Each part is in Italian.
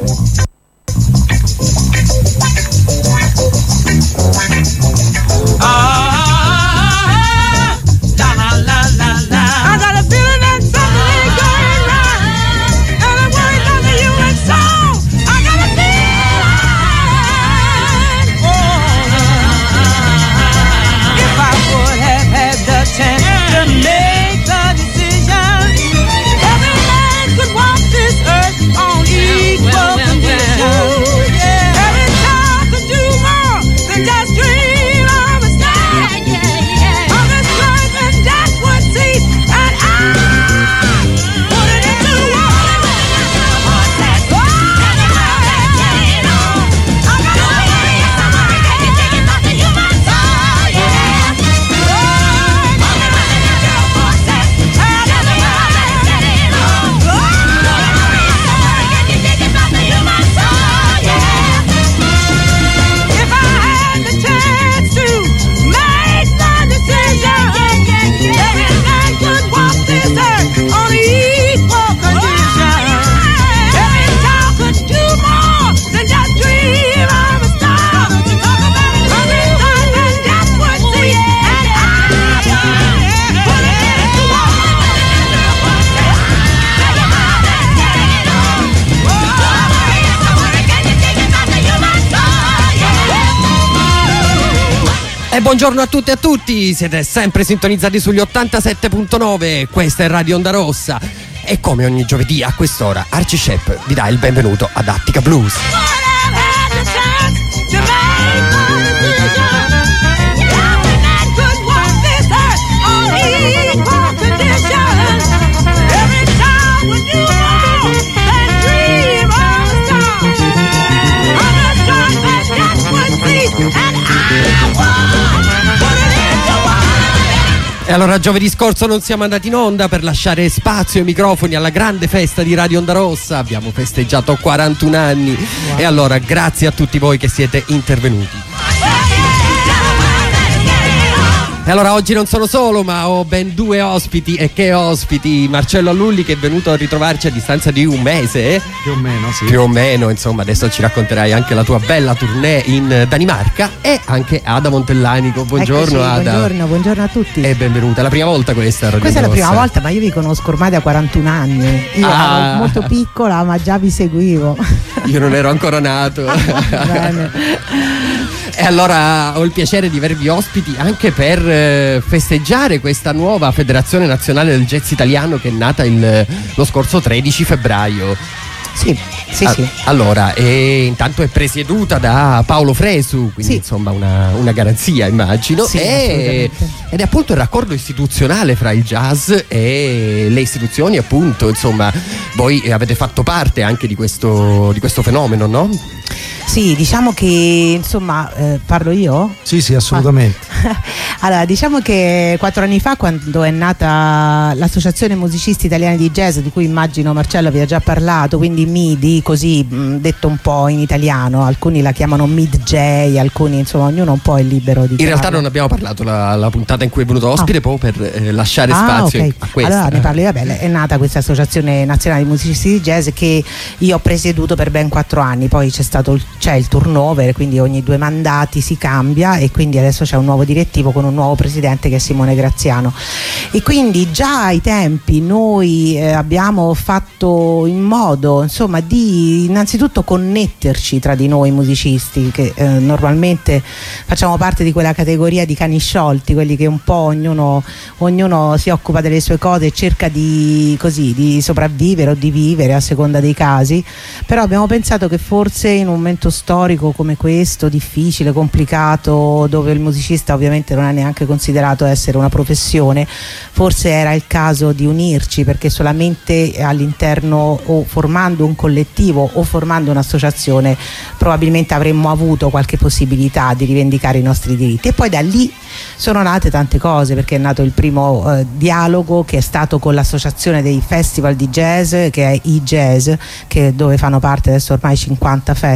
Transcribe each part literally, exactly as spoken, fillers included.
E buongiorno a tutti e a tutti, siete sempre sintonizzati sugli ottantasette virgola nove, questa è Radio Onda Rossa e come ogni giovedì a quest'ora Archie Shepp vi dà il benvenuto ad Attica Blues. E allora giovedì scorso non siamo andati in onda per lasciare spazio e microfoni alla grande festa di Radio Onda Rossa. Abbiamo festeggiato quarantuno anni. Wow. E allora grazie a tutti voi che siete intervenuti. E allora oggi non sono solo, ma ho ben due ospiti. E che ospiti! Marcello Allulli, che è venuto a ritrovarci a distanza di un mese, eh? Più o meno, sì. Più o meno, insomma, adesso ci racconterai anche la tua bella tournée in Danimarca. E anche Ada Montellanico. Buongiorno. Eccoci, Ada. Buongiorno, buongiorno a tutti. E benvenuta. È la prima volta questa Radio Questa è la Rossa. prima volta, ma io vi conosco ormai da quarantuno anni. Io Ah. ero molto piccola, ma già vi seguivo. Io non ero ancora nato. Bene. E allora ho il piacere di avervi ospiti anche per eh, festeggiare questa nuova Federazione Nazionale del Jazz Italiano che è nata il, lo scorso tredici febbraio. Sì, sì, Ah, sì. Allora, e intanto è presieduta da Paolo Fresu, quindi Sì. insomma una, una garanzia, immagino. Sì, e, assolutamente. ed è appunto il raccordo istituzionale fra il jazz e le istituzioni, appunto. Insomma, voi avete fatto parte anche di questo, di questo fenomeno, no? Sì, diciamo che insomma, eh, parlo io? Sì, sì, assolutamente. Allora, diciamo che quattro anni fa, quando è nata l'Associazione Musicisti Italiani di Jazz, di cui immagino Marcello vi ha già parlato, quindi M I D I, così mh, detto un po' in italiano, alcuni la chiamano M I D J, alcuni insomma, ognuno un po' è libero di In chiamarla. realtà non abbiamo parlato la, la puntata in cui è venuto ospite, Ah. proprio per eh, lasciare Ah, spazio ok. a questa. Allora ne parlo io. Vabbè, è nata questa Associazione Nazionale di Musicisti di Jazz che io ho presieduto per ben quattro anni, poi c'è stato il, c'è il turnover, quindi ogni due mandati si cambia e quindi adesso c'è un nuovo direttivo con un nuovo presidente che è Simone Graziano. E quindi già ai tempi noi eh, abbiamo fatto in modo insomma di innanzitutto connetterci tra di noi musicisti che eh, normalmente facciamo parte di quella categoria di cani sciolti, quelli che un po' ognuno, ognuno si occupa delle sue cose e cerca di, così, di sopravvivere o di vivere a seconda dei casi, però abbiamo pensato che forse in un momento storico come questo, difficile, complicato, dove il musicista ovviamente non è neanche considerato essere una professione, forse era il caso di unirci, perché solamente all'interno o formando un collettivo o formando un'associazione probabilmente avremmo avuto qualche possibilità di rivendicare i nostri diritti. E poi da lì sono nate tante cose, perché è nato il primo eh, dialogo che è stato con l'associazione dei festival di jazz, che è i Jazz, che dove fanno parte adesso ormai cinquanta festival,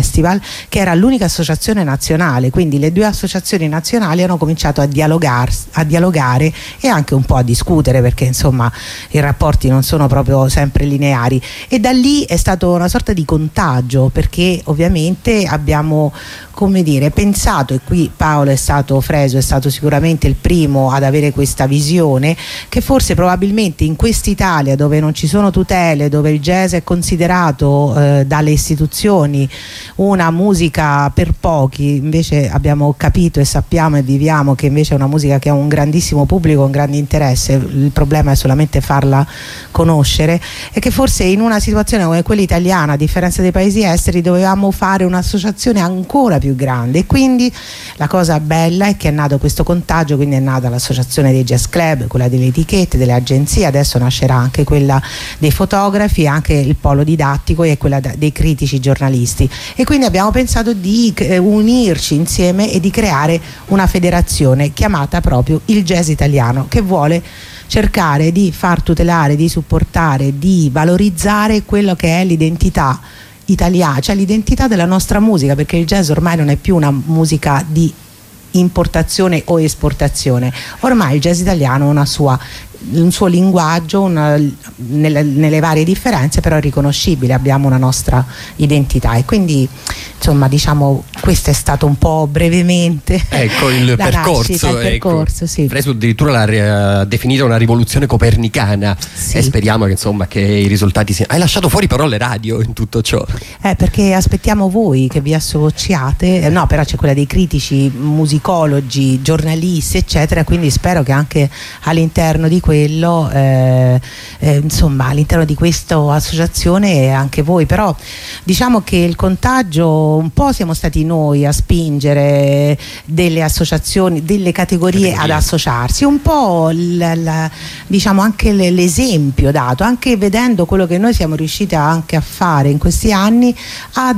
Festival, che era l'unica associazione nazionale, quindi le due associazioni nazionali hanno cominciato a, dialogar, a dialogare e anche un po' a discutere, perché insomma i rapporti non sono proprio sempre lineari, e da lì è stato una sorta di contagio, perché ovviamente abbiamo, come dire, pensato, e qui Paolo è stato Fresu è stato sicuramente il primo ad avere questa visione, che forse probabilmente in quest'Italia, dove non ci sono tutele, dove il jazz è considerato eh, dalle istituzioni una musica per pochi, invece abbiamo capito e sappiamo e viviamo che invece è una musica che ha un grandissimo pubblico, un grande interesse, il problema è solamente farla conoscere, e che forse in una situazione come quella italiana, a differenza dei paesi esteri, dovevamo fare un'associazione ancora più grande. E quindi la cosa bella è che è nato questo contagio, quindi è nata l'associazione dei jazz club, quella delle etichette, delle agenzie, adesso nascerà anche quella dei fotografi, anche il polo didattico e quella dei critici giornalisti, e quindi abbiamo pensato di unirci insieme e di creare una federazione chiamata proprio il Jazz Italiano, che vuole cercare di far tutelare, di supportare, di valorizzare quello che è l'identità italiana, cioè l'identità della nostra musica, perché il jazz ormai non è più una musica di importazione o esportazione, ormai il jazz italiano ha una sua, un suo linguaggio, una, nelle, nelle varie differenze, però è riconoscibile, abbiamo una nostra identità, e quindi insomma diciamo questo è stato un po' brevemente ecco il percorso, nascita, il percorso ecco. Sì. Fresu addirittura l'ha uh, definita una rivoluzione copernicana, sì. E speriamo che insomma che i risultati siano. Hai lasciato fuori però le radio in tutto ciò, eh, perché aspettiamo voi che vi associate, eh, no, però c'è quella dei critici, musicologi, giornalisti eccetera, quindi spero che anche all'interno di quello eh, eh, insomma all'interno di questa associazione anche voi, però diciamo che il contagio un po' siamo stati noi a spingere delle associazioni, delle categorie, categorie. ad associarsi, un po' l, l, diciamo anche l'esempio dato, anche vedendo quello che noi siamo riusciti anche a fare in questi anni, ha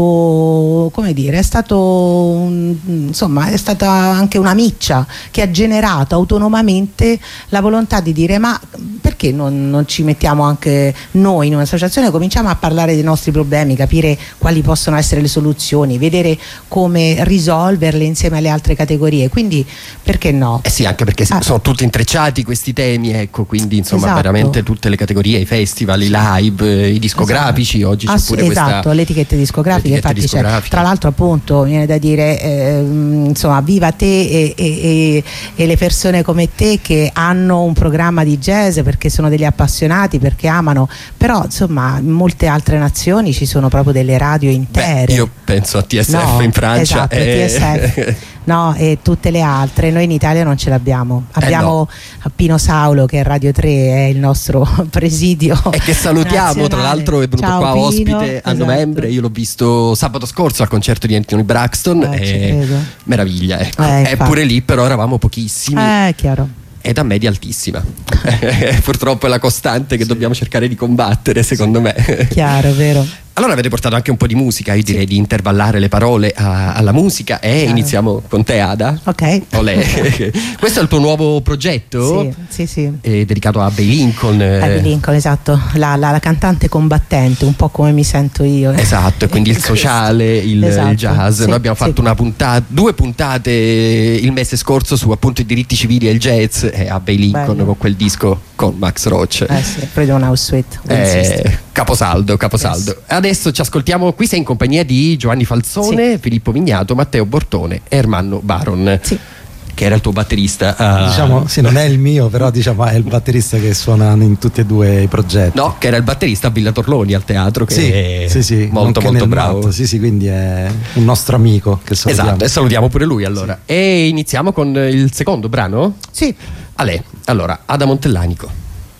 dato, come dire, è stato un, insomma è stata anche una miccia che ha generato autonomamente la volontà di dire ma perché non, non ci mettiamo anche noi in un'associazione, cominciamo a parlare dei nostri problemi, capire quali possono essere le soluzioni, vedere come risolverle insieme alle altre categorie, quindi perché no? Eh sì, anche perché ah. sono tutti intrecciati questi temi, ecco, quindi insomma esatto. veramente tutte le categorie, i festival, i live, i discografici, esatto. oggi c'è Ass- pure esatto, questa le etichette discografiche, infatti discografiche. C'è, tra l'altro appunto viene da dire eh, insomma viva te e, e, e le persone come te che hanno un programma di jazz perché sono degli appassionati, perché amano, però insomma in molte altre nazioni ci sono proprio delle radio intere. Beh, io penso a T S F no, in Francia, esatto, e... T S F no, e tutte le altre, noi in Italia non ce l'abbiamo, abbiamo eh no. Pino Saulo che è Radio tre, è il nostro presidio e che salutiamo nazionale. Tra l'altro è venuto Ciao, qua Pino, ospite a esatto. novembre, io l'ho visto sabato scorso al concerto di Anthony Braxton, eh, e meraviglia, ecco. eh, e pure lì però eravamo pochissimi, eh, chiaro. ed a media altissima. Purtroppo è la costante che sì. dobbiamo cercare di combattere, secondo sì. me. Chiaro, vero. Allora avete portato anche un po' di musica, io direi sì. di intervallare le parole a, alla musica e Chiaro. Iniziamo con te, Ada. Ok. Olè. Questo è il tuo nuovo progetto? Sì, sì, sì. È dedicato a Abbey Lincoln. Abbey Lincoln, esatto, la, la, la cantante combattente, un po' come mi sento io. Esatto, quindi il sociale, il, esatto. il jazz. Sì, Noi abbiamo sì. fatto una puntata, due puntate il mese scorso su appunto i diritti civili e il jazz, e Abbey Lincoln Bello. Con quel disco con Max Roach. Eh sì, Freedom House Suite. Eh, caposaldo, caposaldo. Yes. Adesso ci ascoltiamo, qui sei in compagnia di Giovanni Falzone, sì. Filippo Vignato, Matteo Bortone e Ermanno Baron. Sì. Che era il tuo batterista. Uh... Diciamo, sì, non è il mio, però diciamo è il batterista che suona in tutti e due i progetti. No, che era il batterista a Villa Torloni al teatro, che sì, è sì, sì, molto molto bravo. Nato, sì, sì, quindi è un nostro amico che salutiamo. Esatto, e salutiamo pure lui allora. Sì. E iniziamo con il secondo brano? Sì. Ale, allora, Ada Montellanico.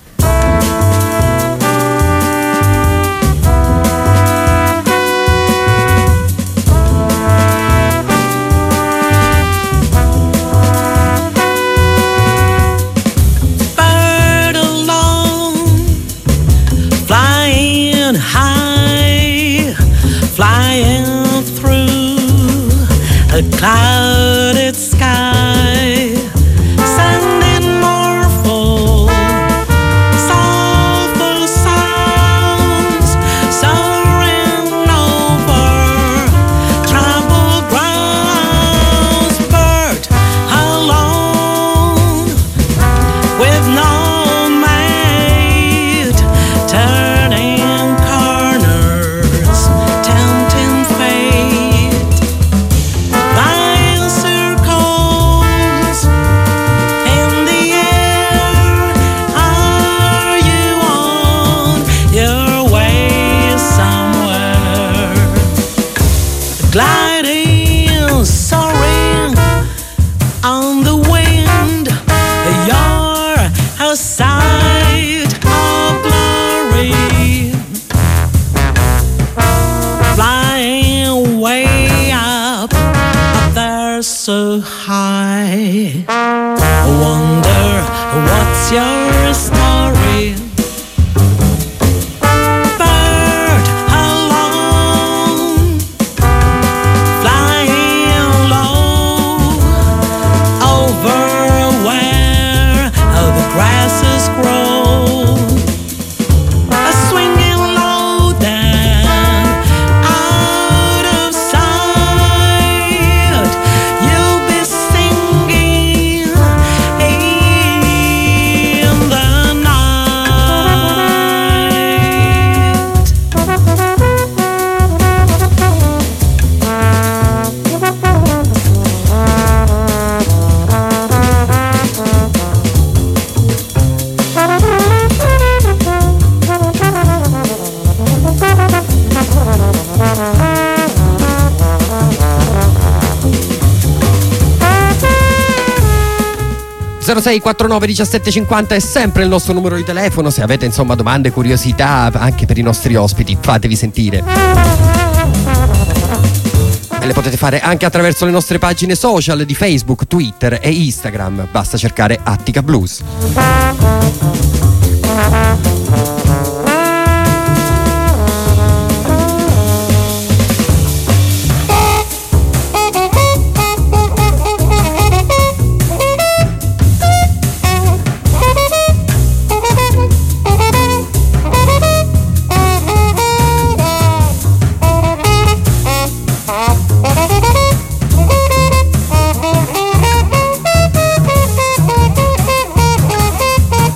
Flying through a clouded sky, sending Norfolk so high. I wonder what's your story? Bird alone, flying low over where the grasses grow. A swinging low down out of sight. You'll be singing in the night. zero sei quarantanove diciassette cinquanta è sempre il nostro numero di telefono. Se avete insomma domande, curiosità anche per i nostri ospiti, fatevi sentire. E le potete fare anche attraverso le nostre pagine social di Facebook, Twitter e Instagram. Basta cercare Attica Blues. Thank you.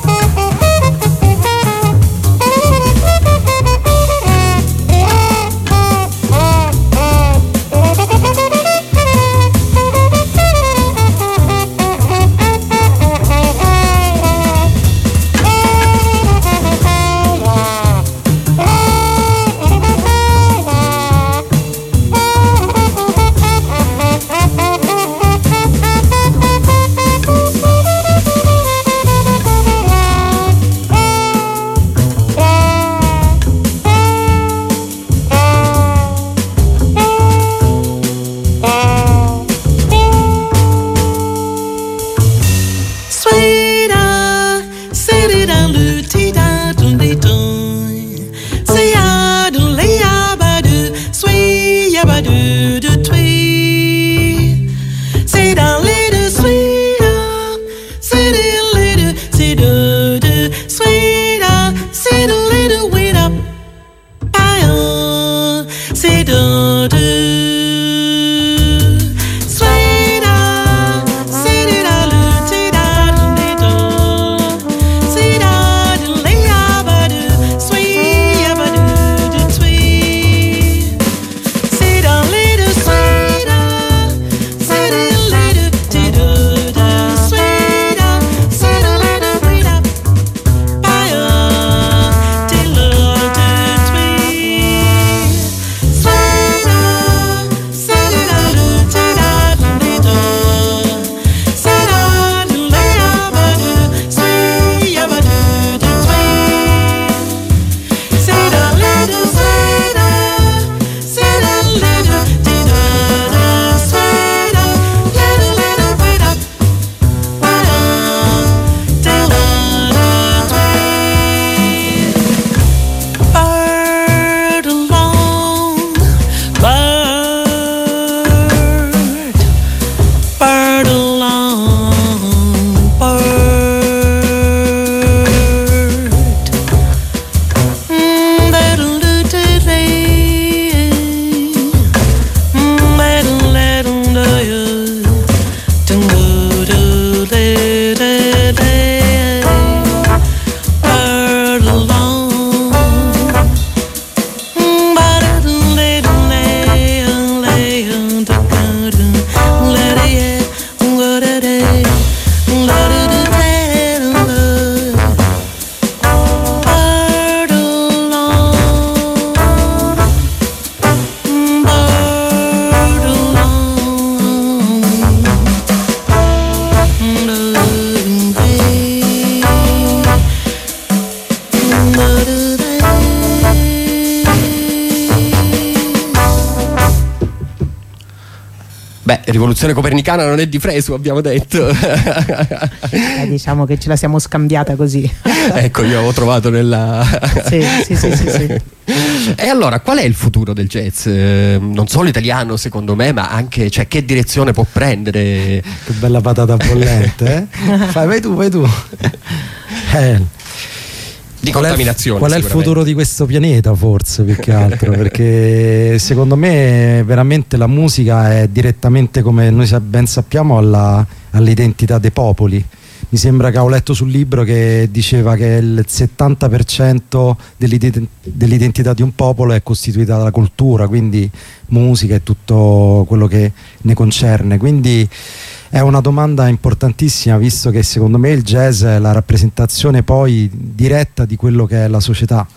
Beh, rivoluzione copernicana non è di Fresu, abbiamo detto. Eh, diciamo che ce la siamo scambiata così. Ecco, io avevo trovato nella... Sì, sì, sì, sì, sì. E allora, qual è il futuro del jazz? Eh, non solo italiano, secondo me, ma anche, cioè, che direzione può prendere? Che bella patata bollente, eh? Fai, vai tu, vai tu. Eh. Di Qual è, contaminazione. qual è il futuro di questo pianeta, forse, più che altro? Perché secondo me veramente la musica è direttamente, come noi ben sappiamo, alla, all'identità dei popoli. Mi sembra che ho letto sul libro che diceva che il settanta per cento dell'identità di un popolo è costituita dalla cultura, quindi musica e tutto quello che ne concerne. Quindi è una domanda importantissima, visto che secondo me il jazz è la rappresentazione poi diretta di quello che è la società.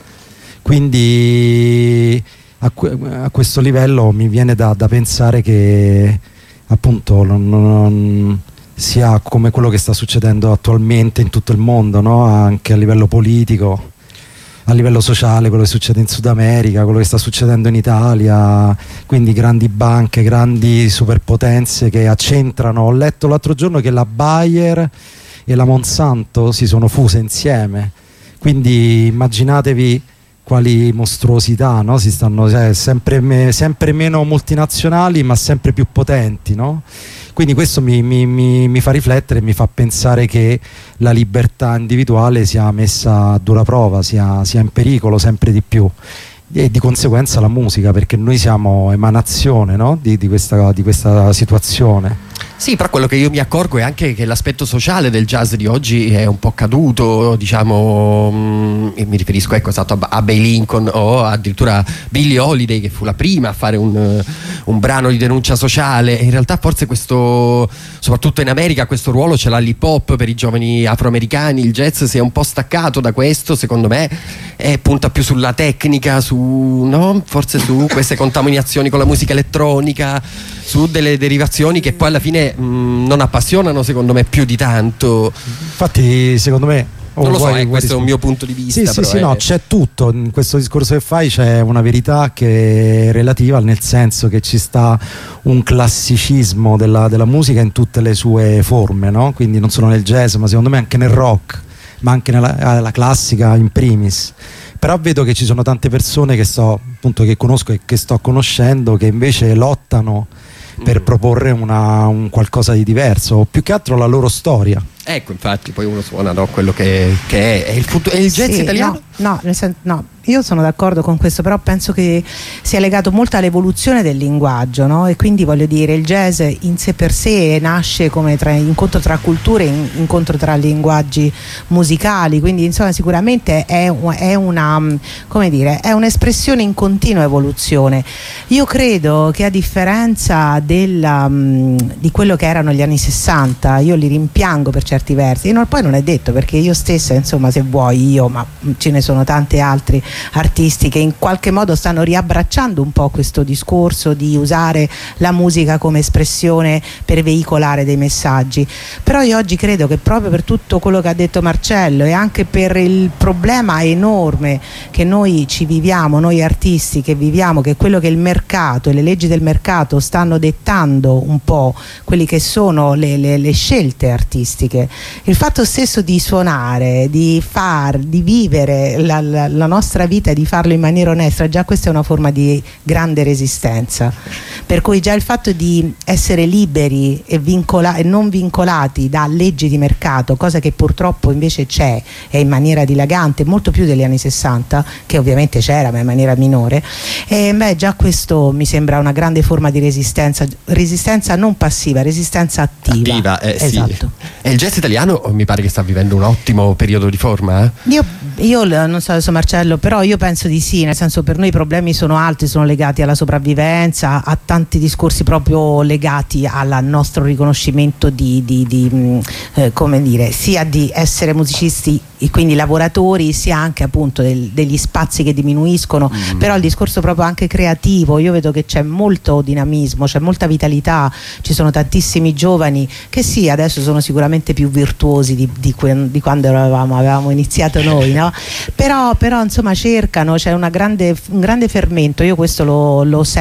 Quindi a, a questo livello mi viene da, da pensare che appunto non, non sia come quello che sta succedendo attualmente in tutto il mondo, no? Anche a livello politico, a livello sociale, quello che succede in Sud America, quello che sta succedendo in Italia, quindi grandi banche, grandi superpotenze che accentrano. Ho letto l'altro giorno che la Bayer e la Monsanto si sono fuse insieme, quindi immaginatevi quali mostruosità, no? Si stanno cioè, sempre, me, sempre meno multinazionali ma sempre più potenti, no? Quindi questo mi, mi, mi, mi fa riflettere e mi fa pensare che la libertà individuale sia messa a dura prova, sia, sia in pericolo sempre di più, e di conseguenza la musica, perché noi siamo emanazione, no? di, di, questa, di questa situazione. Sì, però quello che io mi accorgo è anche che l'aspetto sociale del jazz di oggi è un po' caduto, diciamo, mh, e mi riferisco ecco, esatto, a Abbey Lincoln o addirittura Billie Holiday, che fu la prima a fare un, un brano di denuncia sociale. E in realtà forse questo, soprattutto in America, questo ruolo ce l'ha l'hip hop per i giovani afroamericani. Il jazz si è un po' staccato da questo, secondo me, e punta più sulla tecnica, su, no? Forse su queste contaminazioni con la musica elettronica, su delle derivazioni che poi alla fine mh, non appassionano, secondo me, più di tanto. Infatti, secondo me, oh, non lo so, vuoi, eh, vuoi questo è un mio punto di vista. Sì, sì, però sì, è... no, c'è tutto in questo discorso che fai, c'è una verità che è relativa, nel senso che ci sta un classicismo della, della musica in tutte le sue forme, no? Quindi non solo nel jazz, ma secondo me anche nel rock, ma anche nella, nella classica in primis. Però vedo che ci sono tante persone che sto, appunto, che conosco e che sto conoscendo, che invece lottano per proporre una, un qualcosa di diverso, o più che altro la loro storia. Ecco, infatti, poi uno suona, no, quello che, che è. È il, futuro, è il jazz Sì, italiano? No, no, nel sen- no, io sono d'accordo con questo, però penso che sia legato molto all'evoluzione del linguaggio, no? E quindi voglio dire, il jazz in sé per sé nasce come tra, incontro tra culture, in, incontro tra linguaggi musicali, quindi insomma sicuramente è, è una, come dire, è un'espressione in continua evoluzione. Io credo che a differenza della, di quello che erano gli anni sessanta, io li rimpiango per certi versi, e non, poi non è detto, perché io stessa, insomma, se vuoi io, ma ce ne sono tanti altri artisti che in qualche modo stanno riabbracciando un po' questo discorso di usare la musica come espressione per veicolare dei messaggi. Però io oggi credo che proprio per tutto quello che ha detto Marcello e anche per il problema enorme che noi ci viviamo, noi artisti che viviamo, che è quello che il mercato e le leggi del mercato stanno dettando un po' quelli che sono le, le, le scelte artistiche, il fatto stesso di suonare, di far, di vivere la, la, la nostra vita e di farlo in maniera onesta, già questa è una forma di grande resistenza, per cui già il fatto di essere liberi e, vincola- e non vincolati da leggi di mercato, cosa che purtroppo invece c'è e in maniera dilagante molto più degli anni sessanta, che ovviamente c'era ma in maniera minore, e beh, già questo mi sembra una grande forma di resistenza, resistenza non passiva, resistenza attiva, attiva eh, esatto. Sì. E il jazz italiano mi pare che sta vivendo un ottimo periodo di forma, eh? Io, io non so adesso Marcello, però io penso di sì, nel senso, per noi i problemi sono altri, sono legati alla sopravvivenza, a tanti discorsi proprio legati al nostro riconoscimento di, di, di eh, come dire, sia di essere musicisti e quindi lavoratori, sia anche appunto del, degli spazi che diminuiscono, mm. però il discorso proprio anche creativo, io vedo che c'è molto dinamismo, c'è molta vitalità, ci sono tantissimi giovani che sì, adesso sono sicuramente più virtuosi di, di, que- di quando eravamo, avevamo iniziato noi, no? però, però insomma cercano, c'è una grande, un grande fermento, io questo lo, lo sento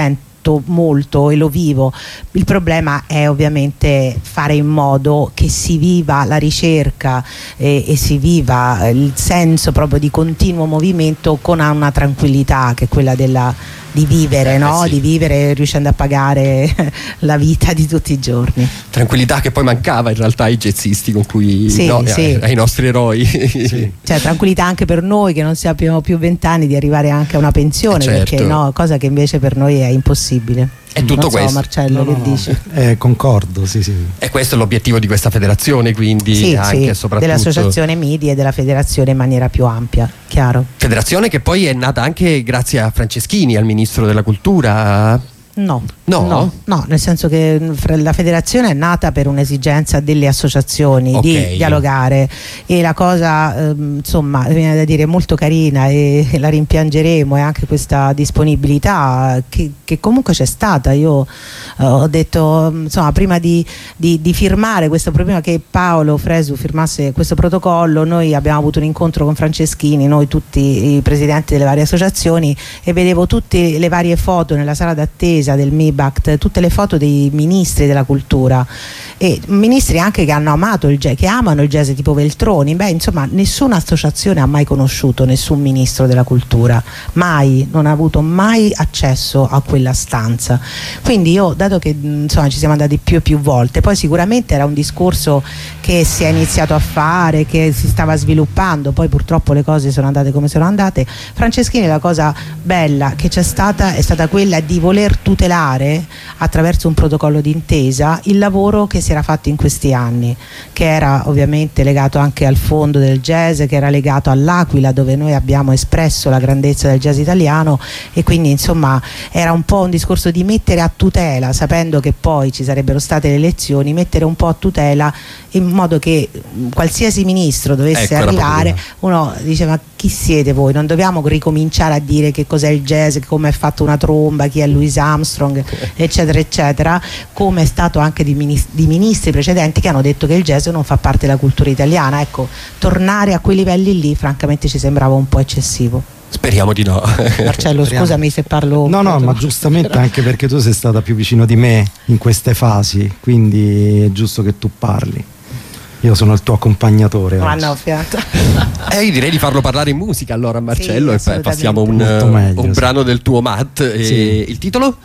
sotto molto e lo vivo. Il problema è ovviamente fare in modo che si viva la ricerca e, e si viva il senso proprio di continuo movimento con una tranquillità che è quella della di vivere, eh, no? sì. Di vivere riuscendo a pagare la vita di tutti i giorni. Tranquillità che poi mancava in realtà ai jazzisti con cui Sì, no, sì. ai, ai nostri eroi. Sì. Cioè tranquillità anche per noi che non abbiamo più vent'anni di arrivare anche a una pensione, Eh, certo. perché no, cosa che invece per noi è impossibile. È tutto non so, questo. Marcello, No, che no, no. dici? Eh, concordo, sì, sì. E questo è l'obiettivo di questa federazione, quindi Sì, anche sì, e soprattutto dell'associazione Midi e della federazione in maniera più ampia, chiaro. federazione che poi è nata anche grazie a Franceschini, al ministro della cultura. No, No? no, no, nel senso che la federazione è nata per un'esigenza delle associazioni Ok. di dialogare, e la cosa ehm, insomma viene da dire molto carina e la rimpiangeremo, è anche questa disponibilità che, che comunque c'è stata. Io eh, ho detto insomma prima di, di, di firmare questo, prima che Paolo Fresu firmasse questo protocollo, noi abbiamo avuto un incontro con Franceschini, noi tutti i presidenti delle varie associazioni, e vedevo tutte le varie foto nella sala d'attesa del MIBACT, tutte le foto dei ministri della cultura, e ministri anche che hanno amato il jazz, che amano il jazz, tipo Veltroni. Beh, insomma, nessuna associazione ha mai conosciuto nessun ministro della cultura, mai, non ha avuto mai accesso a quella stanza. Quindi io, dato che insomma ci siamo andati più e più volte, poi sicuramente era un discorso che si è iniziato a fare, che si stava sviluppando, poi purtroppo le cose sono andate come sono andate. Franceschini, la cosa bella che c'è stata è stata quella di voler tutelare attraverso un protocollo d'intesa il lavoro che si era fatto in questi anni, che era ovviamente legato anche al fondo del jazz, che era legato all'Aquila, dove noi abbiamo espresso la grandezza del jazz italiano, e quindi insomma era un po' un discorso di mettere a tutela, sapendo che poi ci sarebbero state le elezioni, mettere un po' a tutela in modo che qualsiasi ministro dovesse Ecco, era arrivare, proprio uno dice: ma chi siete voi? Non dobbiamo ricominciare a dire che cos'è il jazz, come è fatta una tromba, chi è Louis Armstrong, eccetera eccetera, come è stato anche di ministri, di ministri precedenti che hanno detto che il jazz non fa parte della cultura italiana. Ecco, tornare a quei livelli lì francamente ci sembrava un po' eccessivo. Speriamo di no. Marcello, Speriamo. scusami se parlo. No, no, ma giustamente anche perché tu sei stata più vicino di me in queste fasi, quindi è giusto che tu parli. Io sono il tuo accompagnatore. Ma oggi. no, fiata. Eh, io direi di farlo parlare in musica allora, Marcello, Sì, e poi passiamo un, Molto meglio, un sì. brano del tuo Matt. E Sì. il titolo?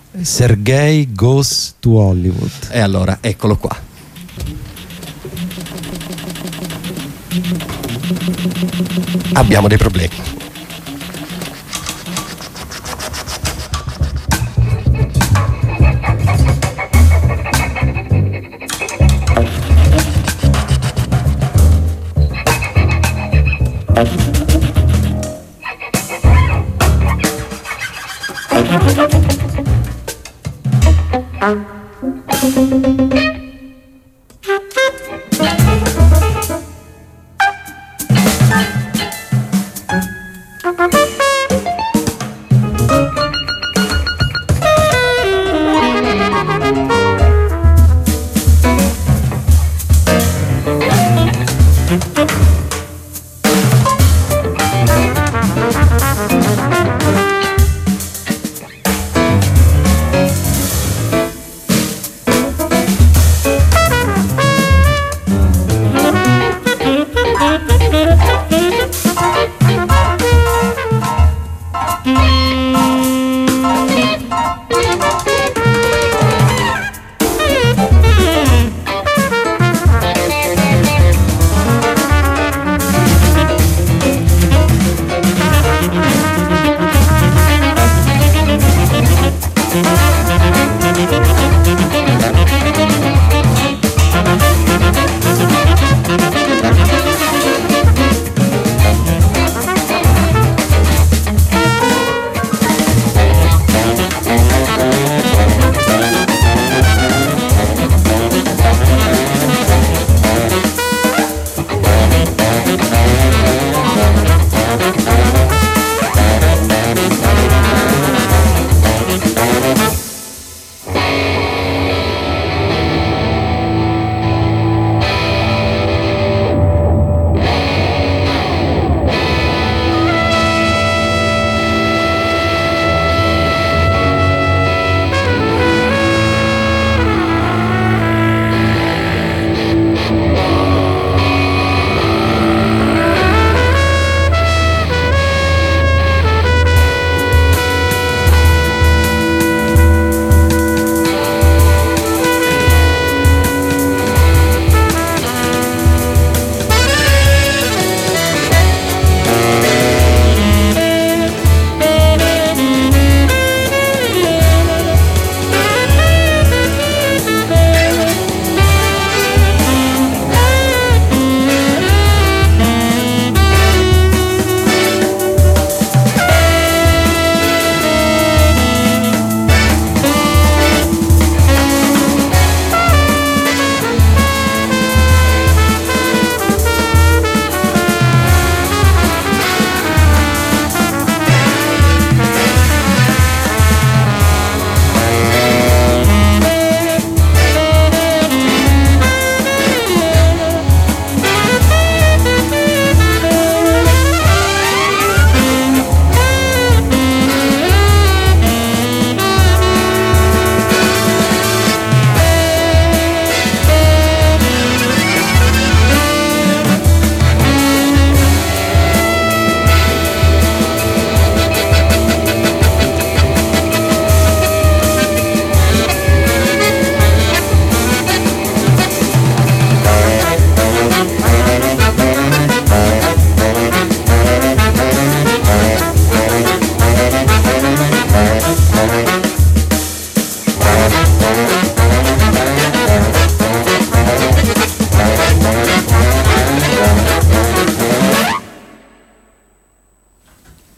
Sergei Goes to Hollywood. E allora, eccolo qua. Abbiamo dei problemi.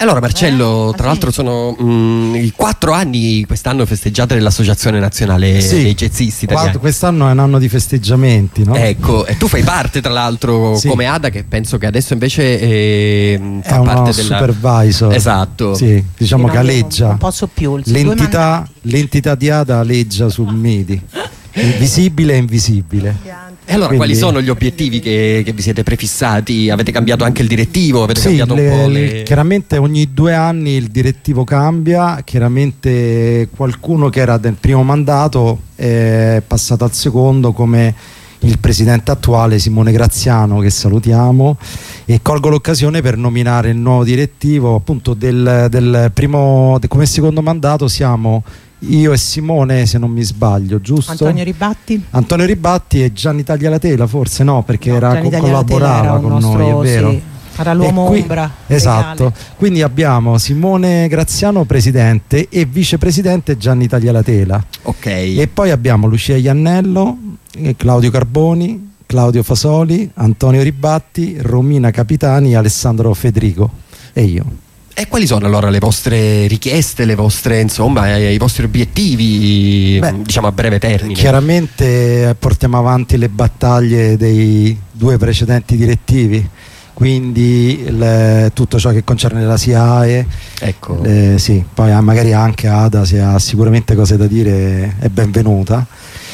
Allora Marcello, Eh? tra Ah, l'altro sì. sono mh, i quattro anni quest'anno festeggiate dell'Associazione Nazionale Sì. dei Jazzisti Italiani. Guarda, quest'anno è un anno di festeggiamenti, no? Ecco, e tu fai parte tra l'altro Sì. come Ada, che penso che adesso invece eh, È fa uno parte della... supervisor. Esatto. Sì, diciamo Sì, che no, io aleggia. non- non posso più, due L'entità, mandati. l'entità di Ada aleggia sul MIDI. Visibile e invisibile. E allora Quindi- quali sono gli obiettivi che, che vi siete prefissati? Avete cambiato anche il direttivo? Avete Sì, cambiato le- un po' le- le... chiaramente ogni due anni il direttivo cambia, chiaramente qualcuno che era del primo mandato è passato al secondo, come il presidente attuale Simone Graziano, che salutiamo, e colgo l'occasione per nominare il nuovo direttivo appunto del, del primo, de- come secondo mandato siamo io e Simone, se non mi sbaglio, giusto? Antonio Ribatti. Antonio Ribatti e Gianni Taglialatela, forse no, perché No, era, Gianni co- Taglialatela collaborava era un con nostro- noi, è vero. sì, era l'uomo E qui- ombra. Esatto, reale. quindi abbiamo Simone Graziano presidente e vicepresidente Gianni Taglialatela, Ok. e poi abbiamo Lucia Iannello, eh, Claudio Carboni, Claudio Fasoli, Antonio Ribatti, Romina Capitani, Alessandro Federico e io. E quali sono allora le vostre richieste, le vostre, insomma, eh, i vostri obiettivi, Beh, diciamo a breve termine? Chiaramente eh, portiamo avanti le battaglie dei due precedenti direttivi, quindi il- tutto ciò che concerne la SIAE, Ecco. eh, sì, poi ah, magari anche Ada, se ha sicuramente cose da dire, è benvenuta,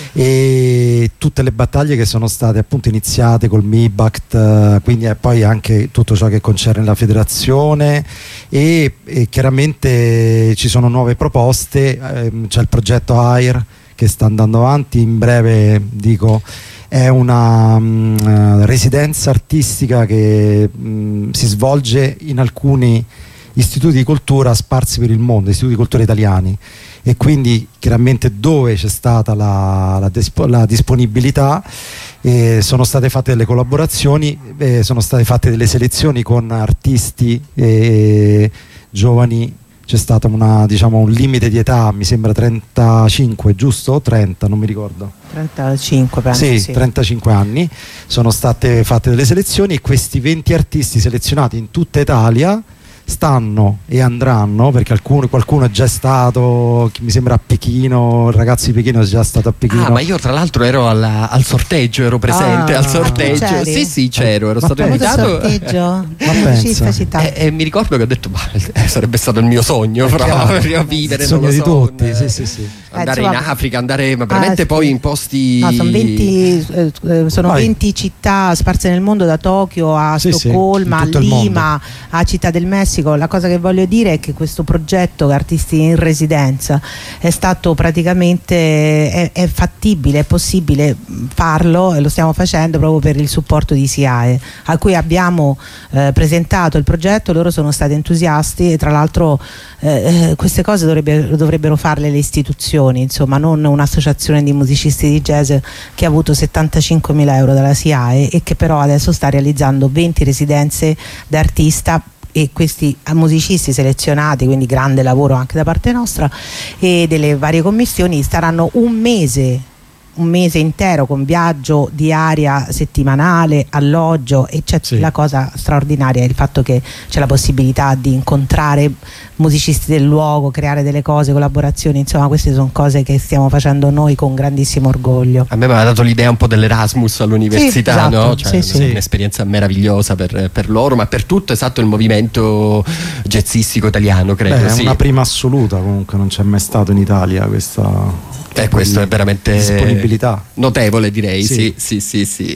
e tutte le battaglie che sono state appunto iniziate col MIBACT, eh, quindi eh, poi anche tutto ciò che concerne la federazione, e, e chiaramente ci sono nuove proposte, ehm, c'è il progetto AIR che sta andando avanti, in breve dico è una mh, residenza artistica che mh, si svolge in alcuni istituti di cultura sparsi per il mondo, istituti di cultura italiani, e quindi chiaramente dove c'è stata la, la, dispo- la disponibilità eh, sono state fatte delle collaborazioni, eh, sono state fatte delle selezioni con artisti eh, giovani. C'è stato una, diciamo, un limite di età, mi sembra trentacinque, giusto? trenta, non mi ricordo. trentacinque penso. Sì, Sì, trentacinque anni. Sono state fatte delle selezioni e questi venti artisti selezionati in tutta Italia stanno e andranno, perché alcuni, qualcuno è già stato, mi sembra a Pechino, il ragazzo di Pechino è già stato a Pechino. Ah, ma io tra l'altro ero alla- al sorteggio, ero presente Ah, al sorteggio. c'eri? Sì, sì, c'ero, ero Ma stato pensa. Famoso invitato. sorteggio Ma musicista pensa. città. E, e mi ricordo che ho detto, ma eh, sarebbe stato il mio sogno, È chiaro. proprio vivere il sogno non lo di so, tutti, un- sì, sì, sì. andare Eh, in insomma- Africa, andare ma veramente Ah, poi sì. in posti. No, sono venti, eh, eh, sono Vai. venti città sparse nel mondo, da Tokyo a Sì, sì, Stoccolma, in a tutto il Lima, a Città del Messico. La cosa che voglio dire è che questo progetto Artisti in Residenza è stato praticamente è, è fattibile, è possibile farlo, e lo stiamo facendo proprio per il supporto di SIAE, a cui abbiamo eh, presentato il progetto. Loro sono stati entusiasti, e tra l'altro eh, eh, queste cose dovrebbe- dovrebbero farle le istituzioni, insomma, non un'associazione di musicisti di jazz che ha avuto settantacinquemila euro dalla SIAE e che però adesso sta realizzando venti residenze d'artista, e questi musicisti selezionati, quindi grande lavoro anche da parte nostra e delle varie commissioni, staranno un mese un mese intero con viaggio, diaria, settimanale, alloggio, e c'è Sì. la cosa straordinaria è il fatto che c'è la possibilità di incontrare musicisti del luogo, creare delle cose, collaborazioni, insomma queste sono cose che stiamo facendo noi con grandissimo orgoglio. A me mi ha dato l'idea un po' dell'Erasmus all'università, Sì, esatto, no? Cioè, sì, sì. un'esperienza meravigliosa per, per loro, ma per tutto esatto il movimento jazzistico italiano, credo. Beh, è sì. una prima assoluta, comunque non c'è mai stato in Italia questa Eh, questo è veramente disponibilità. notevole, direi. Sì, Sì. sì, sì, sì.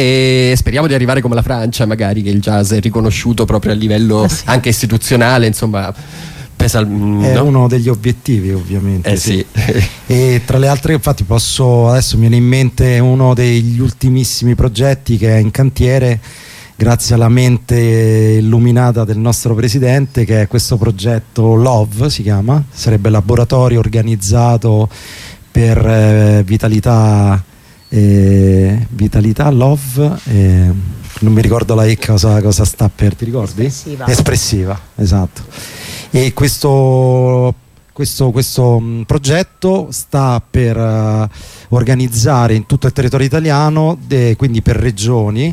E speriamo di arrivare come la Francia, magari, che il jazz è riconosciuto proprio a livello Ah, sì. anche istituzionale, insomma, pesa il- È no? uno degli obiettivi, ovviamente. Eh sì. E tra le altre, infatti, posso adesso mi viene in mente uno degli ultimissimi progetti che è in cantiere, grazie alla mente illuminata del nostro presidente, che è questo progetto LOVE, si chiama, sarebbe laboratorio organizzato per eh, vitalità, eh, vitalità Love, eh, non mi ricordo la E cosa, cosa sta per, ti ricordi? Espressiva. Espressiva, esatto. E questo, questo, questo mh, progetto sta per eh, organizzare in tutto il territorio italiano, de- quindi per regioni,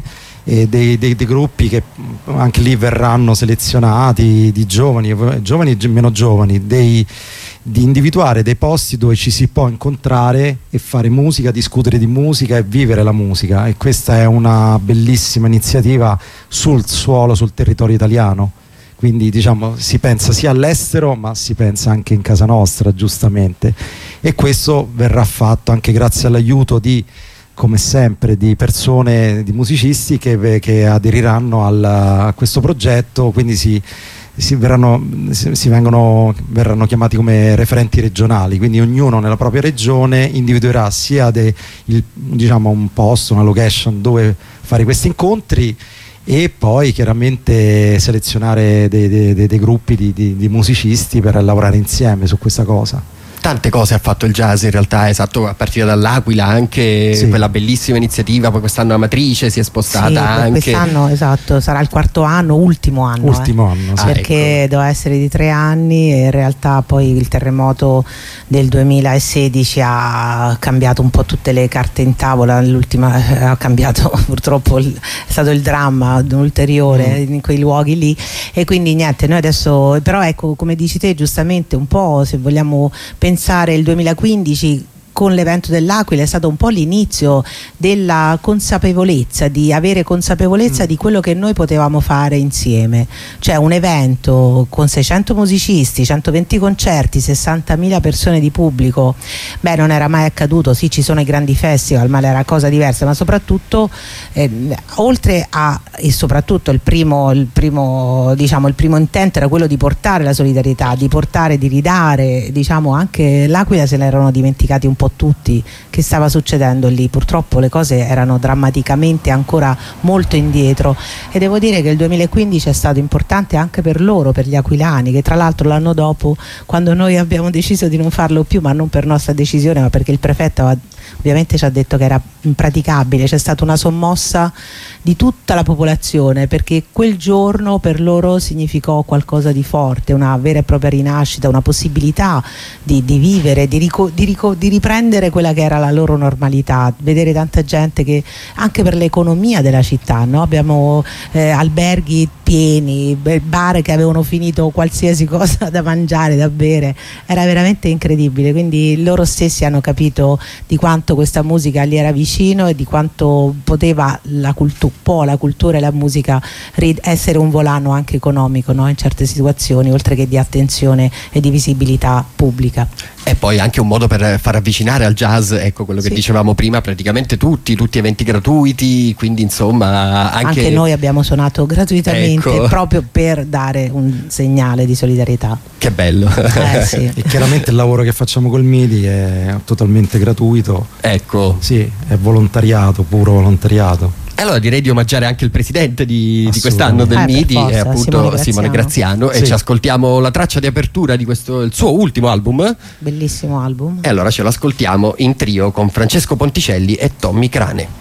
e dei, dei, dei gruppi che anche lì verranno selezionati, di giovani, giovani e meno giovani, dei, di individuare dei posti dove ci si può incontrare e fare musica, discutere di musica e vivere la musica, e questa è una bellissima iniziativa sul suolo, sul territorio italiano. Quindi diciamo si pensa sia all'estero ma si pensa anche in casa nostra, giustamente, e questo verrà fatto anche grazie all'aiuto di, come sempre, di persone, di musicisti che, che aderiranno al, a questo progetto, quindi si, si, verranno, si, si vengono, verranno chiamati come referenti regionali, quindi ognuno nella propria regione individuerà sia de, il, diciamo un posto, una location dove fare questi incontri, e poi chiaramente selezionare dei, dei, dei, dei gruppi di, di, di musicisti per lavorare insieme su questa cosa. Tante cose ha fatto il jazz in realtà, esatto, a partire dall'Aquila, anche sì, quella bellissima iniziativa, poi quest'anno Amatrice si è spostata, sì, anche quest'anno, esatto, sarà il quarto anno, ultimo anno, ultimo eh, anno sì. perché ecco, doveva essere di tre anni e in realtà poi il terremoto del duemilasedici ha cambiato un po' tutte le carte in tavola, l'ultima ha cambiato purtroppo, il, è stato il dramma ulteriore mm. in quei luoghi lì, e quindi niente, noi adesso, però ecco, come dici te giustamente, un po' se vogliamo pensare il duemilaquindici con l'evento dell'Aquila è stato un po' l'inizio della consapevolezza, di avere consapevolezza mm. di quello che noi potevamo fare insieme, cioè un evento con seicento musicisti, centoventi concerti, sessantamila persone di pubblico. Beh, non era mai accaduto, sì, ci sono i grandi festival, ma era cosa diversa, ma soprattutto eh, oltre a, e soprattutto il primo, il primo diciamo il primo intento era quello di portare la solidarietà, di portare, di ridare, diciamo anche l'Aquila se ne erano dimenticati un po' tutti che stava succedendo lì, purtroppo le cose erano drammaticamente ancora molto indietro, e devo dire che il duemilaquindici è stato importante anche per loro, per gli aquilani, che tra l'altro l'anno dopo, quando noi abbiamo deciso di non farlo più, ma non per nostra decisione ma perché il prefetto ha, ovviamente ci ha detto che era impraticabile, c'è stata una sommossa di tutta la popolazione, perché quel giorno per loro significò qualcosa di forte, una vera e propria rinascita, una possibilità di, di vivere, di, rico, di, rico, di riprendere quella che era la loro normalità, vedere tanta gente che anche per l'economia della città, no? Abbiamo eh, alberghi pieni, bar che avevano finito qualsiasi cosa da mangiare, da bere, era veramente incredibile, quindi loro stessi hanno capito di quanto questa musica gli era vicino e di quanto poteva la cultura, può la cultura e la musica essere un volano anche economico, no? In certe situazioni, oltre che di attenzione e di visibilità pubblica. E poi anche un modo per far avvicinare al jazz, ecco quello che sì, dicevamo prima, praticamente tutti, tutti eventi gratuiti, quindi insomma anche, anche noi abbiamo suonato gratuitamente, ecco, proprio per dare un segnale di solidarietà. Che bello. Eh, sì. E chiaramente il lavoro che facciamo col MIDI è totalmente gratuito, ecco, sì, è volontariato, puro volontariato. Allora direi di omaggiare anche il presidente di, di quest'anno del Eh, per MIDI, forza, è appunto Simone Graziano, Simone Graziano, sì, e ci ascoltiamo la traccia di apertura di questo, il suo ultimo album. Bellissimo album. E allora ce lo ascoltiamo in trio con Francesco Ponticelli e Tommy Crane.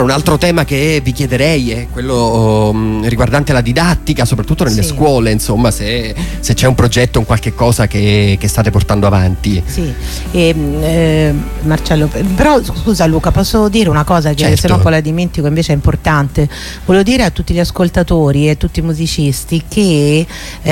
un altro tema che vi chiederei è quello um, riguardante la didattica, soprattutto nelle Sì. scuole, insomma, se, se c'è un progetto, un qualche cosa che, che state portando avanti. Sì, e, eh, Marcello, però scusa Luca, posso dire una cosa che Certo. se no poi la dimentico, invece è importante. Volevo dire a tutti gli ascoltatori e a tutti i musicisti che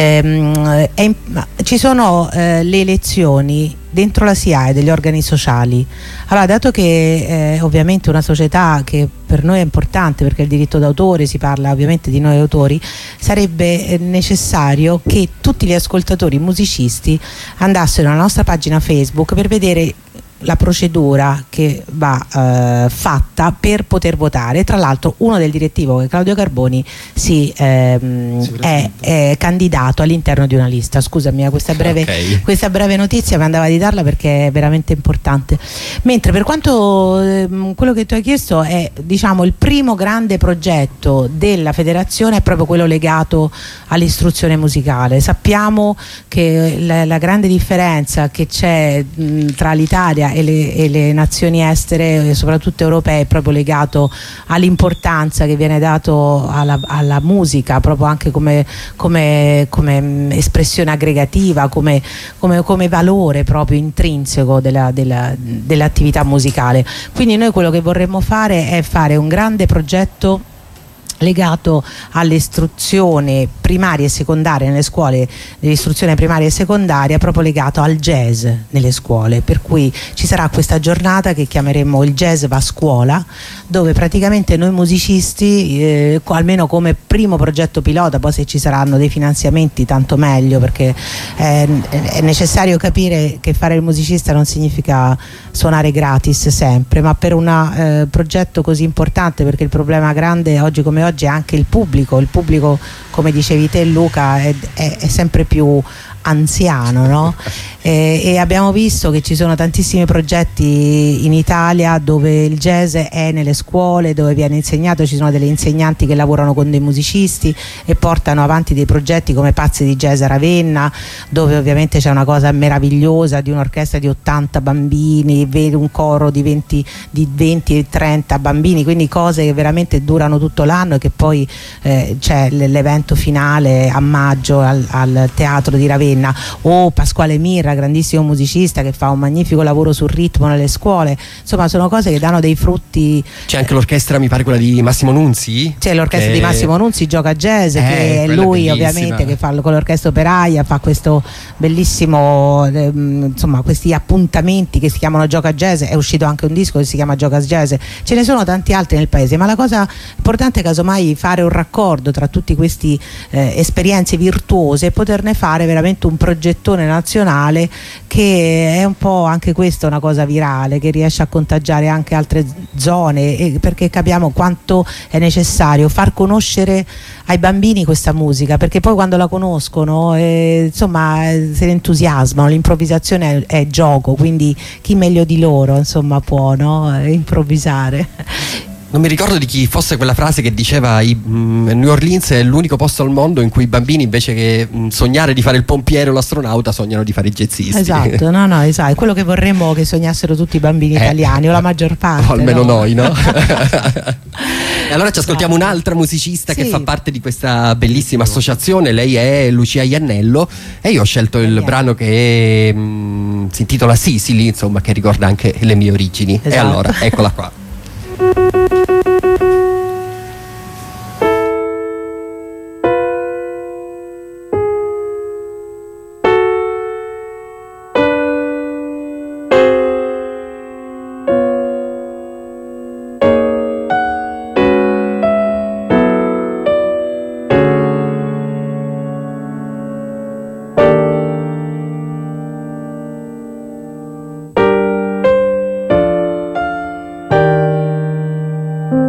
ehm, è, ci sono eh, le elezioni dentro la S I A E degli organi sociali. Allora, dato che eh, ovviamente una società che per noi è importante, perché il diritto d'autore, si parla ovviamente di noi autori, sarebbe eh, necessario che tutti gli ascoltatori musicisti andassero alla nostra pagina Facebook per vedere la procedura che va eh, fatta per poter votare. Tra l'altro uno del direttivo, che è Claudio Carboni, si, ehm, Si è, è candidato all'interno di una lista. Scusami, eh, questa breve, Ok. questa breve notizia mi andava di darla perché è veramente importante. Mentre per quanto ehm, quello che tu hai chiesto è, diciamo, il primo grande progetto della federazione è proprio quello legato all'istruzione musicale. Sappiamo che la, la grande differenza che c'è mh, tra l'Italia e le, e le nazioni estere, soprattutto europee, è proprio legato all'importanza che viene dato alla, alla musica, proprio anche come, come, come mh, espressione aggregativa, come, come, come valore proprio intrinseco della, della, dell'attività musicale. Quindi noi quello che vorremmo fare è fare un grande progetto legato all'istruzione primaria e secondaria nelle scuole, dell'istruzione primaria e secondaria, proprio legato al jazz nelle scuole, per cui ci sarà questa giornata che chiameremo il Jazz va a scuola, dove praticamente noi musicisti, eh, almeno come primo progetto pilota, poi se ci saranno dei finanziamenti tanto meglio, perché è, è necessario capire che fare il musicista non significa suonare gratis sempre, ma per un eh, progetto così importante, perché il problema grande oggi come oggi è anche il pubblico. Il pubblico, come dicevi te Luca, è, è, è sempre più anziano, no? E, e abbiamo visto che ci sono tantissimi progetti in Italia dove il jazz è nelle scuole, dove viene insegnato, ci sono delle insegnanti che lavorano con dei musicisti e portano avanti dei progetti come Pazzi di Jazz a Ravenna, dove ovviamente c'è una cosa meravigliosa di un'orchestra di ottanta bambini, un coro di venti, di venti e trenta bambini, quindi cose che veramente durano tutto l'anno e che poi eh, c'è l'evento finale a maggio al, al teatro di Ravenna. O Pasquale Mirra, grandissimo musicista che fa un magnifico lavoro sul ritmo nelle scuole. Insomma, sono cose che danno dei frutti. C'è anche l'orchestra, mi pare quella di Massimo Nunzi. C'è l'orchestra che... di Massimo Nunzi, gioca jazz, Eh, che è quella lui è bellissima. ovviamente che fa con l'orchestra operaia, fa questo bellissimo ehm, insomma, questi appuntamenti che si chiamano Gioca Jazz. È uscito anche un disco che si chiama Gioca Jazz. Ce ne sono tanti altri nel paese, ma la cosa importante è casomai fare un raccordo tra tutti questi eh, esperienze virtuose e poterne fare veramente un progettone nazionale, che è un po' anche questa una cosa virale che riesce a contagiare anche altre zone, e perché capiamo quanto è necessario far conoscere ai bambini questa musica, perché poi quando la conoscono eh, insomma eh, se ne entusiasmano. L'improvvisazione è, è gioco, quindi chi meglio di loro insomma può, no? eh, improvvisare. Non mi ricordo di chi fosse quella frase che diceva i, mh, New Orleans è l'unico posto al mondo in cui i bambini, invece che mh, sognare di fare il pompiere o l'astronauta, sognano di fare i jazzisti. Esatto, no, no, esatto, è quello che vorremmo che sognassero tutti i bambini Eh, italiani, o la maggior parte. o almeno no? noi, no? E allora ci ascoltiamo Esatto. un'altra musicista che Sì. fa parte di questa bellissima associazione. Lei è Lucia Iannello e io ho scelto il Iannello. brano che mh, si intitola Sicily, insomma, che ricorda anche le mie origini. E Esatto. allora, eccola qua. Thank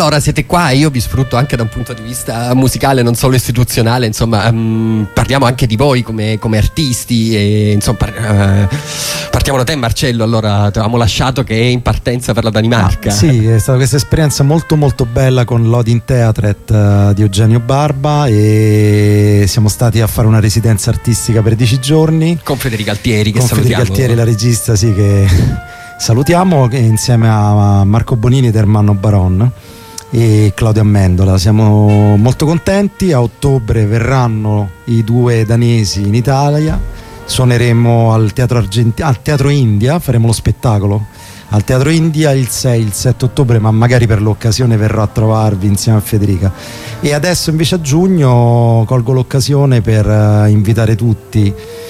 allora siete qua e io vi sfrutto anche da un punto di vista musicale, non solo istituzionale, insomma, um, parliamo anche di voi come, come artisti e insomma par- uh, partiamo da te Marcello. Allora ti avevamo lasciato che è in partenza per la Danimarca. Ah, sì, è stata questa esperienza molto molto bella con l'Odin Theatret uh, di Eugenio Barba, e siamo stati a fare una residenza artistica per dieci giorni Con Federica Altieri, che con salutiamo. Federica Altieri, la regista, sì, che salutiamo, che insieme a Marco Bonini ed Ermanno Baron e Claudia Amendola. Siamo molto contenti. A ottobre verranno i due danesi in Italia, suoneremo al Teatro, Argenti- al Teatro India, faremo lo spettacolo al Teatro India il sei, il sette ottobre, ma magari per l'occasione verrò a trovarvi insieme a Federica. E adesso invece a giugno colgo l'occasione per uh, invitare tutti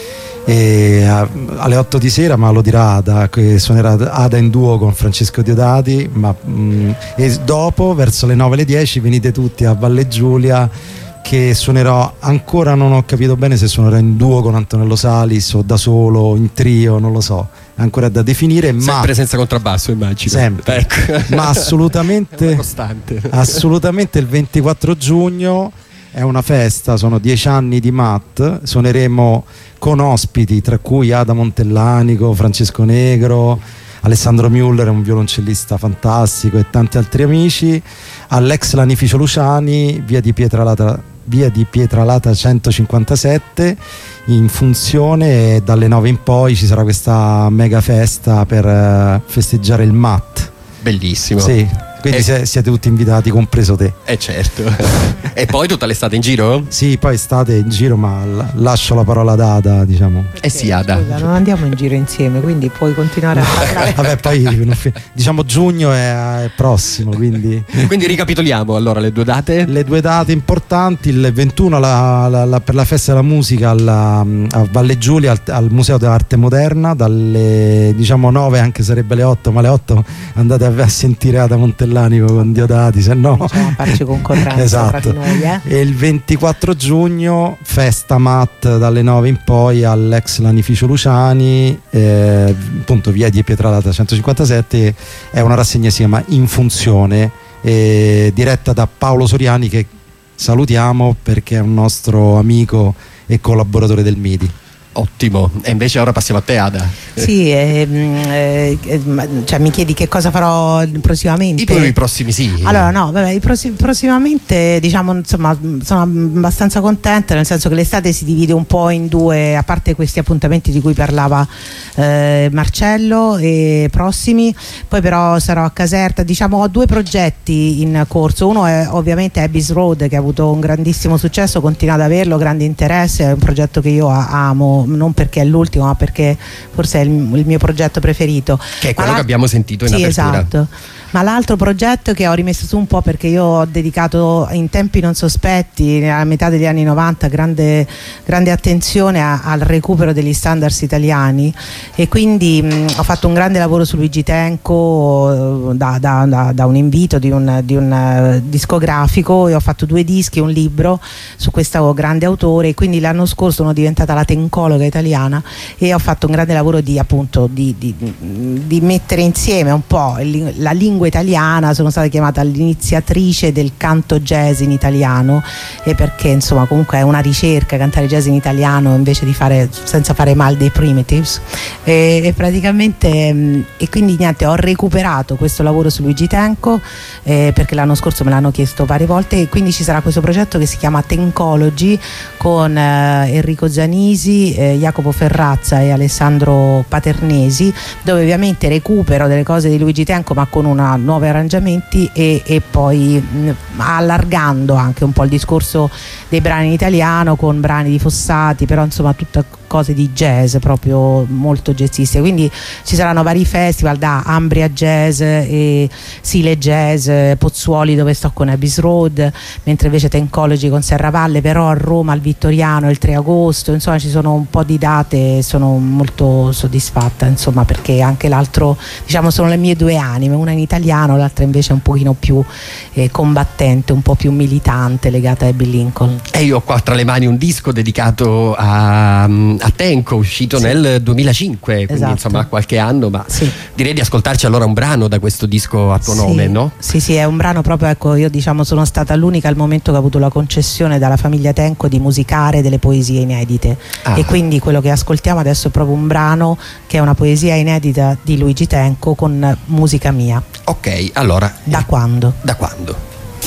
e, uh, alle otto di sera, ma lo dirà Ada, che suonerà Ada in duo con Francesco Diodati, ma, mm, e dopo verso le nove alle dieci venite tutti a Valle Giulia, che suonerò, ancora non ho capito bene se suonerò in duo con Antonello Salis o da solo, in trio, non lo so, è ancora da definire. Sempre ma senza contrabbasso, immagino. sempre, ecco. ma assolutamente, è una costante. assolutamente il ventiquattro giugno è una festa, sono dieci anni di M A T, suoneremo con ospiti tra cui Ada Montellanico, Francesco Negro, Alessandro Müller, un violoncellista fantastico, e tanti altri amici, all'ex Lanificio Luciani, via di Pietralata via di Pietralata centocinquantasette, in funzione, e dalle nove in poi ci sarà questa mega festa per uh, festeggiare il M A T. Bellissimo. Sì, quindi Eh. siete tutti invitati, compreso te. Eh certo. E poi tutta l'estate in giro? Sì, poi state in giro, ma l- lascio la parola ad Ada, diciamo. Eh sì, Ada. Scusa, non andiamo in giro insieme, quindi puoi continuare a parlare. Vabbè, poi non fi- diciamo giugno è, è prossimo, quindi Quindi ricapitoliamo allora le due date. le due date importanti: il ventuno la- la- la- per la festa della musica alla- a Valle Giulia al, al Museo dell'Arte Moderna, dalle diciamo nove, anche sarebbe le otto, ma alle otto andate a, a sentire Ada Montellanico con Diodati, se no Facciamo a farci concorrenza esatto. tra di noi, eh? E il ventiquattro giugno festa M A T dalle nove in poi all'ex Lanificio Luciani, eh, appunto via di Pietralata centocinquantasette. È una rassegna, si chiama In Funzione, eh, diretta da Paolo Soriani, che salutiamo perché è un nostro amico e collaboratore del M I D I. Ottimo. E invece ora passiamo a te, Ada. Sì, ehm, eh, eh, ma- cioè mi chiedi che cosa farò prossimamente? I tuoi prossimi sì. Allora no, vabbè, i prossi- prossimamente diciamo insomma sono abbastanza contenta, nel senso che l'estate si divide un po' in due, a parte questi appuntamenti di cui parlava eh, Marcello e prossimi, poi però sarò a Caserta, diciamo ho due progetti in corso. Uno è ovviamente Abbey's Road, che ha avuto un grandissimo successo, continua ad averlo, grande interesse, è un progetto che io a- amo, non perché è l'ultimo, ma perché forse è il, il mio progetto preferito. Che è quello Ma che la- abbiamo sentito in sì, apertura. esatto. Ma l'altro progetto che ho rimesso su un po' perché io ho dedicato in tempi non sospetti, a metà degli anni novanta, grande, grande attenzione a- al recupero degli standards italiani, e quindi mh, ho fatto un grande lavoro su Luigi Tenco eh, da, da- da- da un invito di un, di un eh, discografico, e ho fatto due dischi e un libro su questo grande autore, e quindi l'anno scorso sono diventata la tencologa italiana e ho fatto un grande lavoro di appunto di, di- di mettere insieme un po' il- la lingua italiana. Sono stata chiamata l'iniziatrice del canto jazz in italiano, e perché insomma comunque è una ricerca cantare jazz in italiano invece di fare, senza fare mal dei primitives, e, e praticamente mh, e quindi niente, ho recuperato questo lavoro su Luigi Tenco eh, perché l'anno scorso me l'hanno chiesto varie volte, e quindi ci sarà questo progetto che si chiama Tencology con eh, Enrico Zanisi, eh, Jacopo Ferrazza e Alessandro Paternesi, dove ovviamente recupero delle cose di Luigi Tenco ma con una nuovi arrangiamenti, e, e poi mh, allargando anche un po' il discorso dei brani in italiano con brani di Fossati, però insomma tutte cose di jazz, proprio molto jazzistiche. Quindi ci saranno vari festival, da Ambria Jazz e Sile Jazz, Pozzuoli dove sto con Abbey's Road, mentre invece Tencology con Serravalle, però a Roma al Vittoriano il tre agosto, insomma ci sono un po' di date, sono molto soddisfatta insomma, perché anche l'altro, diciamo, sono le mie due anime, una in italiano, l'altra invece un pochino più eh, combattente, un po' più militante, legata a Abbey Lincoln. E io ho qua tra le mani un disco dedicato a, a Tenco, uscito Sì. nel duemilacinque, quindi Esatto. insomma ha qualche anno, ma Sì. direi di ascoltarci allora un brano da questo disco a tuo Sì, nome, no? Sì, sì, è un brano proprio, ecco, io diciamo sono stata l'unica al momento che ha avuto la concessione dalla famiglia Tenco di musicare delle poesie inedite Ah. e quindi quello che ascoltiamo adesso è proprio un brano che è una poesia inedita di Luigi Tenco con musica mia. Ok, allora. Da eh, quando? Da quando?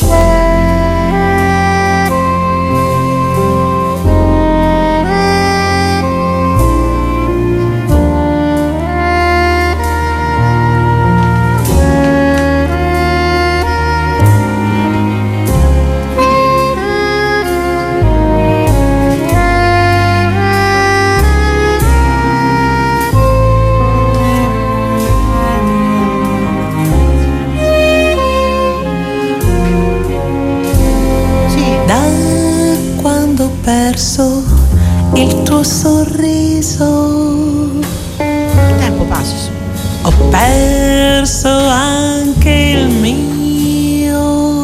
Da quando ho perso il tuo sorriso, Il tempo passa. ho perso anche il mio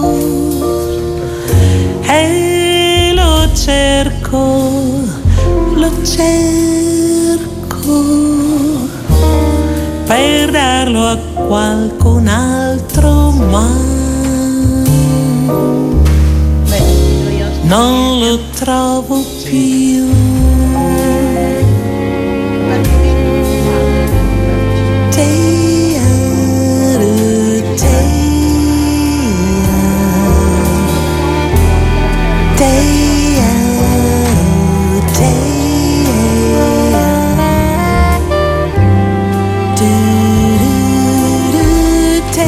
e lo cerco, lo cerco per darlo a qualcun altro, ma non lo trovo più. Te amo, te amo, te amo, te amo. Du, du, du, te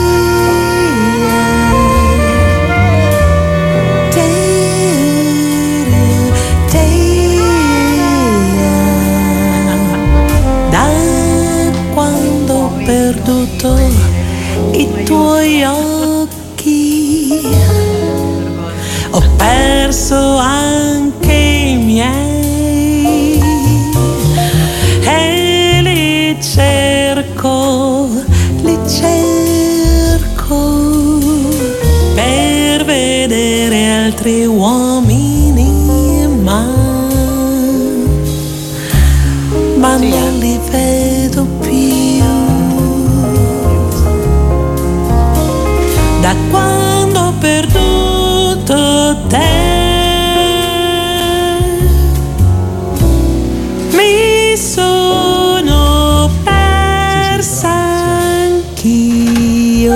da quando ho perduto i tuoi occhi, ho perso anche i miei e li cerco, li cerco per vedere altri uomini, ma ma non li vedo più. Da quando ho perduto te, mi sono persa anch'io.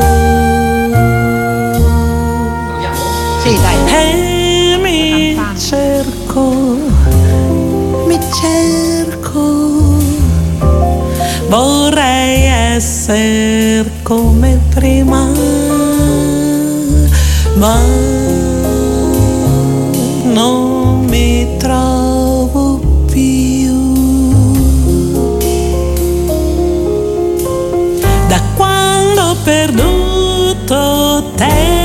Sì, dai. E mi cerco, mi cerco, vorrei essere come prima, ma non mi trovo più. Da quando ho perduto te,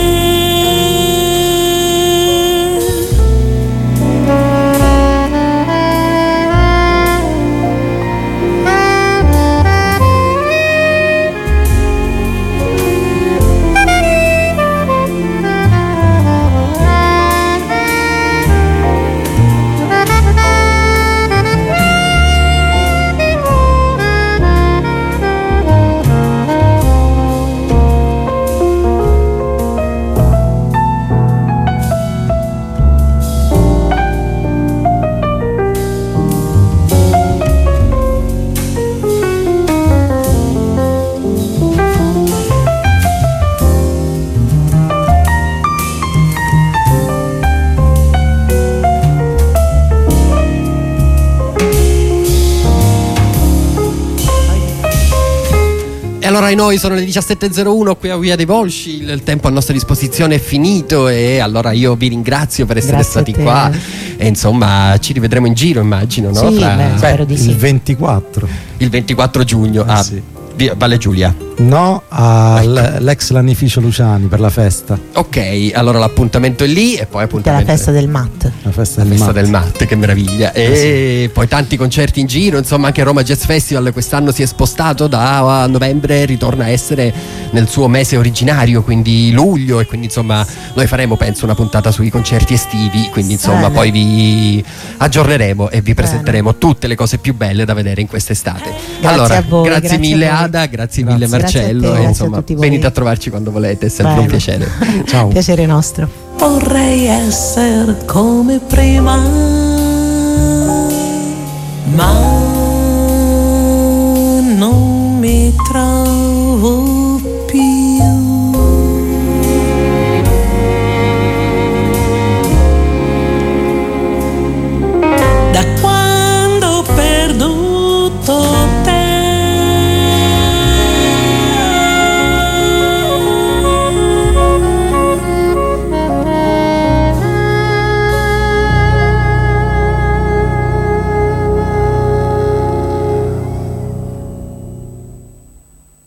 Allora noi sono le diciassette e zero uno qui a Via dei Volsci, il tempo a nostra disposizione è finito e allora io vi ringrazio per essere Grazie stati a te. qua e insomma ci rivedremo in giro, immagino, no? Sì, Fra- beh, spero di Il sì. ventiquattro. il ventiquattro giugno. Eh Ah, sì. Via Valle Giulia. No, all'ex Lanificio Luciani per la festa. Ok, allora l'appuntamento è lì e poi appuntamento la festa del M A T. La festa, la del, festa Mat. del M A T, che meraviglia. E eh sì. poi tanti concerti in giro, insomma anche Roma Jazz Festival quest'anno si è spostato da novembre, ritorna a essere nel suo mese originario, quindi luglio, e quindi insomma noi faremo penso una puntata sui concerti estivi, quindi insomma Bene. poi vi aggiorneremo e vi presenteremo tutte le cose più belle da vedere in quest'estate. Grazie allora, a voi, grazie, grazie mille a voi. Ada, grazie, Grazie. mille Grazie a te, Marcello, grazie e a insomma tutti voi. venite a trovarci quando volete, è sempre Bello. un piacere. Ciao. Piacere nostro. Vorrei essere come prima, ma